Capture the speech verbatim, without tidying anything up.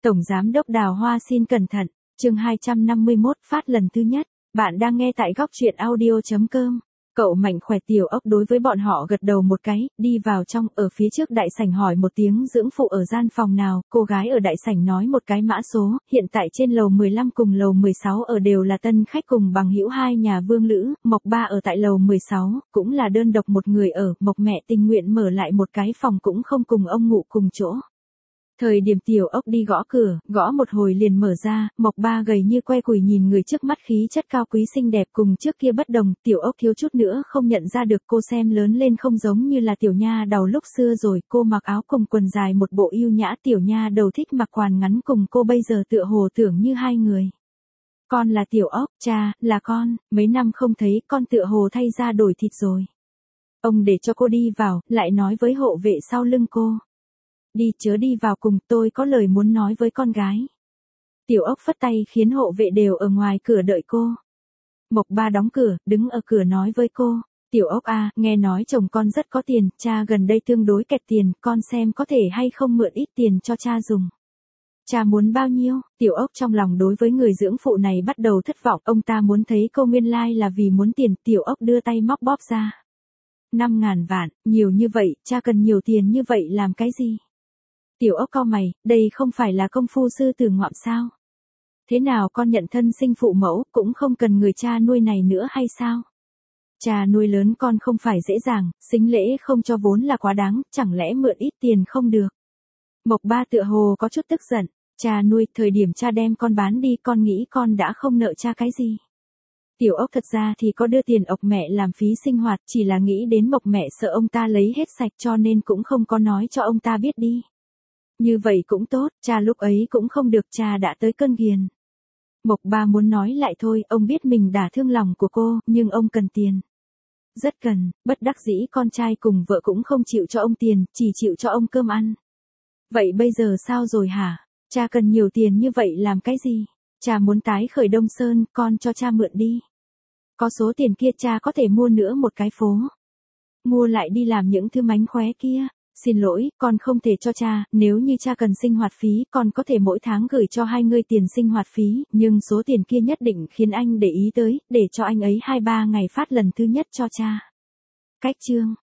Tổng Giám đốc Đào Hoa xin cẩn thận, chương hai trăm năm mươi mốt phát lần thứ nhất, bạn đang nghe tại góc truyện audio.com. Cậu mạnh khỏe tiểu ốc đối với bọn họ gật đầu một cái, đi vào trong, ở phía trước đại sảnh hỏi một tiếng dưỡng phụ ở gian phòng nào, cô gái ở đại sảnh nói một cái mã số, hiện tại trên lầu mười lăm cùng lầu mười sáu ở đều là tân khách cùng bằng hữu hai nhà vương lữ, Mộc Ba ở tại lầu mười sáu, cũng là đơn độc một người ở, Mộc mẹ tình nguyện mở lại một cái phòng cũng không cùng ông ngủ cùng chỗ. Thời điểm tiểu ốc đi gõ cửa, gõ một hồi liền mở ra, Mộc Ba gầy như que củi nhìn người trước mắt khí chất cao quý xinh đẹp cùng trước kia bất đồng, tiểu ốc thiếu chút nữa không nhận ra được cô xem lớn lên không giống như là tiểu nha đầu lúc xưa rồi, cô mặc áo cùng quần dài một bộ yêu nhã, tiểu nha đầu thích mặc quần ngắn cùng cô bây giờ tựa hồ tưởng như hai người. Con là tiểu ốc, cha, là con, mấy năm không thấy con tựa hồ thay ra đổi thịt rồi. Ông để cho cô đi vào, lại nói với hộ vệ sau lưng cô. Đi chớ đi vào cùng, tôi có lời muốn nói với con gái. Tiểu ốc phất tay khiến hộ vệ đều ở ngoài cửa đợi cô. Mộc Ba đóng cửa, đứng ở cửa nói với cô. Tiểu ốc à, nghe nói chồng con rất có tiền, cha gần đây tương đối kẹt tiền, con xem có thể hay không mượn ít tiền cho cha dùng. Cha muốn bao nhiêu? Tiểu ốc trong lòng đối với người dưỡng phụ này bắt đầu thất vọng, ông ta muốn thấy cô nguyên lai là vì muốn tiền, tiểu ốc đưa tay móc bóp ra. Năm ngàn vạn, nhiều như vậy, cha cần nhiều tiền như vậy làm cái gì? Tiểu ốc cau mày, đây không phải là công phu sư tử ngoạm sao? Thế nào con nhận thân sinh phụ mẫu, cũng không cần người cha nuôi này nữa hay sao? Cha nuôi lớn con không phải dễ dàng, xính lễ không cho vốn là quá đáng, chẳng lẽ mượn ít tiền không được? Mộc Ba tựa hồ có chút tức giận, cha nuôi, thời điểm cha đem con bán đi con nghĩ con đã không nợ cha cái gì. Tiểu ốc thật ra thì có đưa tiền ốc mẹ làm phí sinh hoạt, chỉ là nghĩ đến Mộc mẹ sợ ông ta lấy hết sạch cho nên cũng không có nói cho ông ta biết đi. Như vậy cũng tốt, cha lúc ấy cũng không được, cha đã tới cơn ghiền. Mộc Ba muốn nói lại thôi, ông biết mình đả thương lòng của cô, nhưng ông cần tiền. Rất cần, bất đắc dĩ con trai cùng vợ cũng không chịu cho ông tiền, chỉ chịu cho ông cơm ăn. Vậy bây giờ sao rồi hả? Cha cần nhiều tiền như vậy làm cái gì? Cha muốn tái khởi Đông Sơn, con cho cha mượn đi. Có số tiền kia cha có thể mua nữa một cái phố. Mua lại đi làm những thứ mánh khóe kia. Xin lỗi, con không thể cho cha, nếu như cha cần sinh hoạt phí, con có thể mỗi tháng gửi cho hai người tiền sinh hoạt phí, nhưng số tiền kia nhất định khiến anh để ý tới, để cho anh ấy hai ba ngày phát lần thứ nhất cho cha. Cách chương,